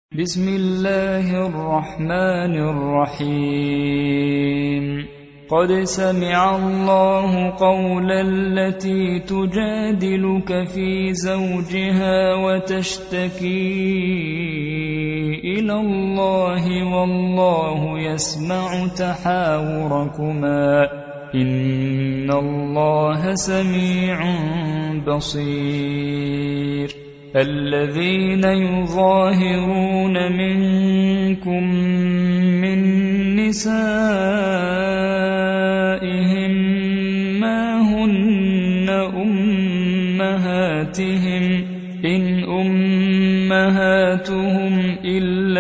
بسم الله الرحمن الرحيم قد سمع الله قول التي تجادلك في زوجها وتشتكي إلى الله والله يسمع تحاوركما إن الله سميع بصير الذين يظاهرون منكم من نسائهم ما هن أمهاتهم إن أمهاتهم إلا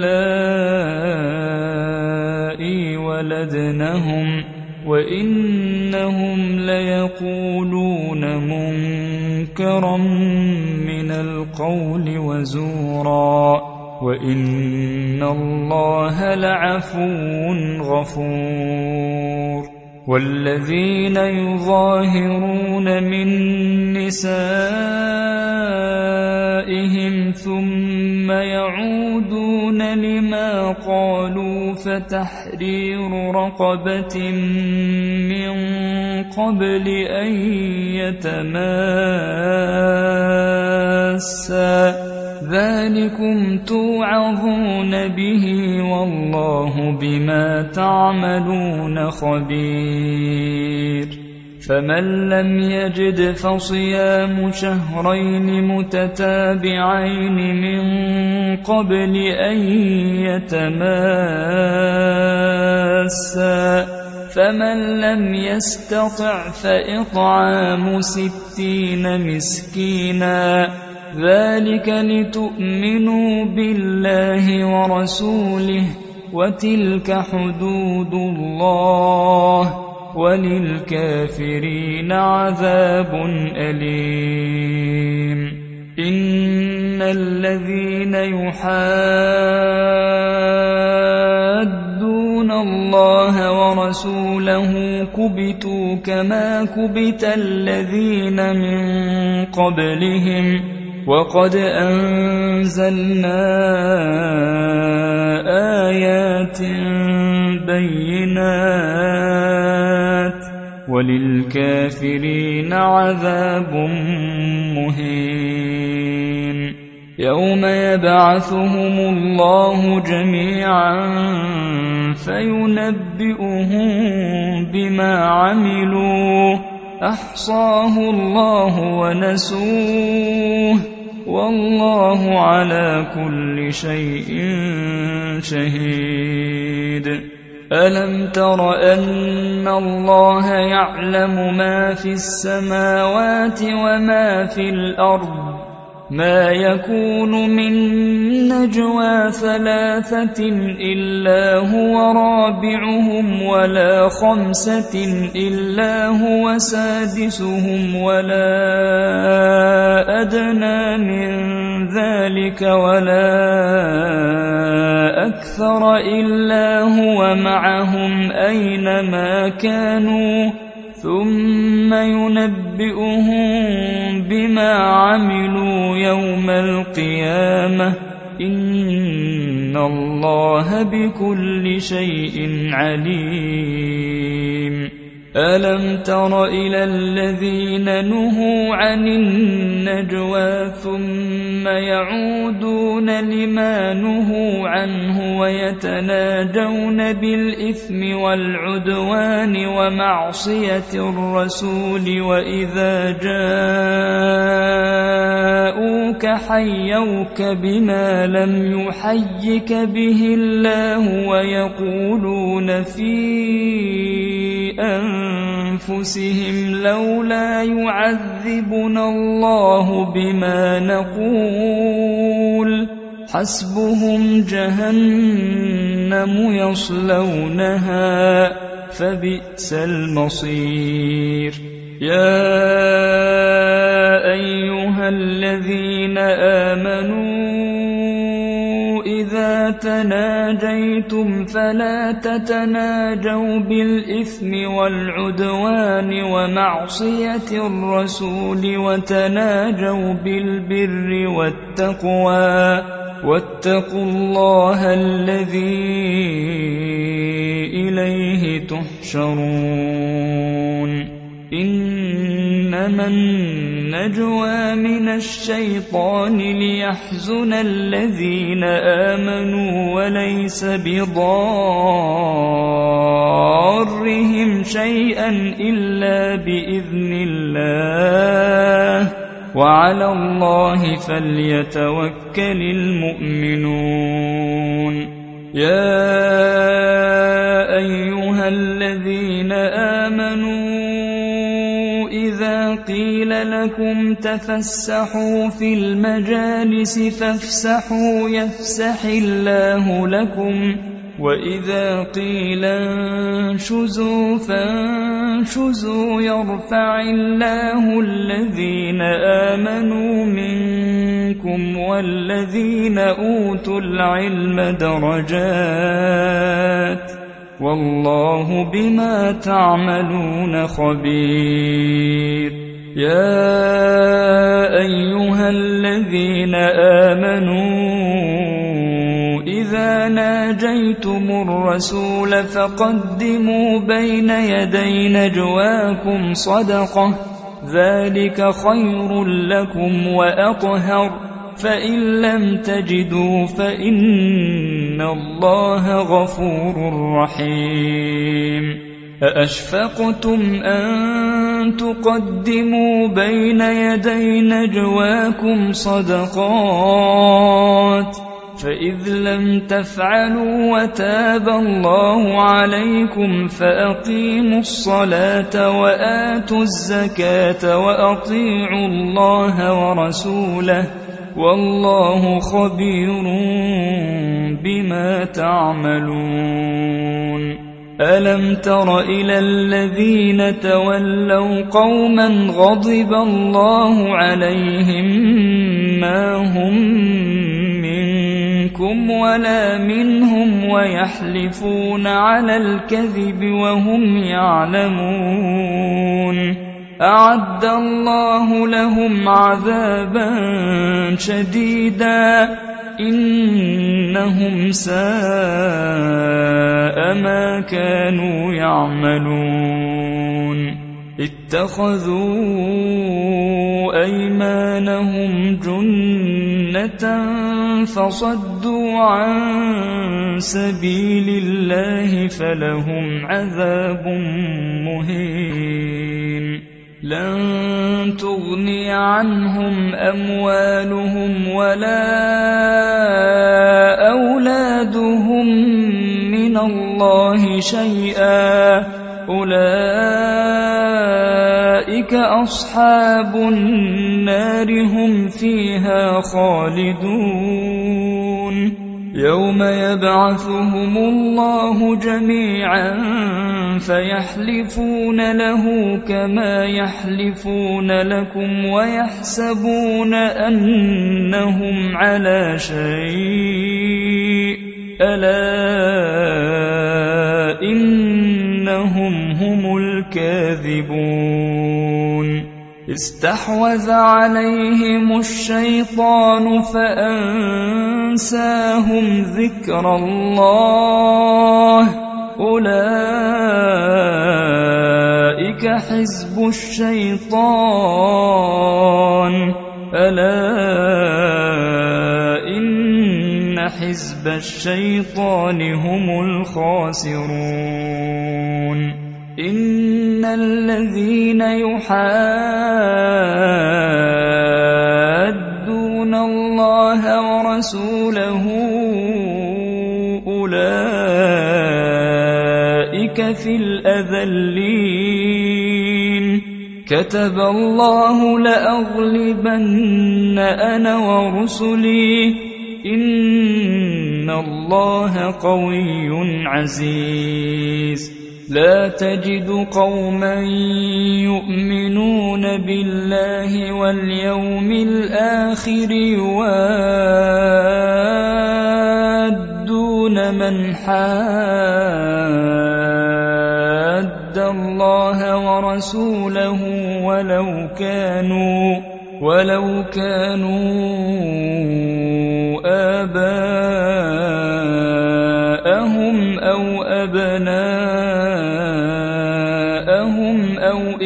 اللائي ولدنهم وإنهم ليقولون منكرا من القول وزورا وإن الله لعفو غفور والذين يظاهرون من نسائهم ثم يعودون لما قالوا فتحرير رقبة من قبل أن يتماسا ذلكم توعظون به والله بما تعملون خبير فمن لم يجد فصيام شهرين متتابعين من قبل أن يتماسا فمن لم يستطع فإطعام 60 مسكينا ذلك لتؤمنوا بالله ورسوله وتلك حدود الله وللكافرين عذاب أليم إن الذين يحادون الله ورسوله كبتوا كما كبت الذين من قبلهم وقد أنزلنا آيات بينات وللكافرين عذاب مهين يوم يبعثهم الله جميعا فينبئهم بما عملوا أحصاه الله ونسوه والله على كل شيء شهيد ألم تر أن الله يعلم ما في السماوات وما في الأرض ما يكون من نجوى 3 إلا هو رابعهم ولا 5 إلا هو سادسهم ولا أدنى من ذلك ولا أكثر إلا هو معهم أينما كانوا ثم ينبئهم بما عملوا يوم القيامة إن الله بكل شيء عليم ألم تر إلى الذين نهوا عن النجوى ثم يعودون لما نهوا عنه ويتناجون بالإثم والعدوان ومعصية الرسول وإذا جاءوك حيوك بما لم يحيك به الله ويقولون في أنفسهم لولا يعذبنا الله بما نقول حسبهم جهنم يصلونها فبئس المصير يا أيها الذين آمنوا إذا تناجيتم فلا تتناجوا بالإثم والعدوان ومعصية الرسول وتناجوا بالبر والتقوى واتقوا الله الذي إليه تحشرون إنما النجوى من الشيطان ليحزن الذين آمنوا وليس بضارهم شيئا إلا بإذن الله وعلى الله فليتوكل المؤمنون يا أيها الذين آمنوا إذا قيل لكم تفسحوا في المجالس فافسحوا يفسح الله لكم وإذا قيل انشزوا فانشزوا يرفع الله الذين آمنوا منكم والذين أوتوا العلم درجات والله بما تعملون خبير يا أيها الذين آمنوا إذا ناجيتم الرسول فقدموا بين يدي نجواكم صدقة ذلك خير لكم وأطهر فإن لم تجدوا فإن الله غفور رحيم أأشفقتم أن تقدموا بين يدي نجواكم صدقات فإذ لم تفعلوا وتاب الله عليكم فأقيموا الصلاة وآتوا الزكاة وأطيعوا الله ورسوله والله خبير بما تعملون ألم تر إلى الذين تولوا قوما غضب الله عليهم ما هم منكم ولا منهم ويحلفون على الكذب وهم يعلمون أعد الله لهم عذابا شديدا إنهم ساء ما كانوا يعملون اتخذوا أيمانهم جنة فصدوا عن سبيل الله فلهم عذاب مهين لن تغني عنهم أموالهم ولا أولادهم من الله شيئا أولئك أصحاب النار هم فيها خالدون يوم يبعثهم الله جميعا فيحلفون له كما يحلفون لكم ويحسبون أنهم على شيء ألا إنهم هم الكاذبون استحوذ عليهم الشيطان فأنساهم ذكر الله أولئك حزب الشيطان ألا إن حزب الشيطان هم الخاسرون إن الذين يحادون الله ورسوله أولئك في الأذلين كتب الله لأغلبن أنا ورسلي إن الله قوي عزيز لا تجد قوما يؤمنون بالله واليوم الآخر يوادون من حاد الله ورسوله ولو كانوا آباءهم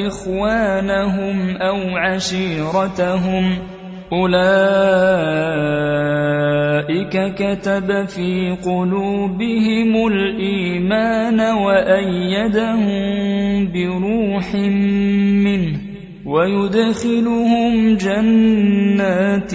إخوانهم أو عشيرتهم أولئك كتب في قلوبهم الإيمان وأيدهم بروح منه ويدخلهم جنات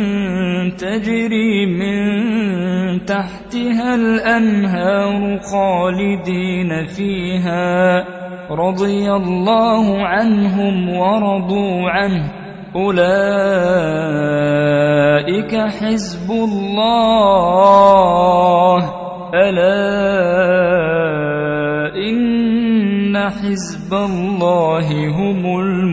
تجري من تحتها الأنهار خالدين فيها رضي الله عنهم ورضوا عنه أولئك حزب الله ألا إن حزب الله هم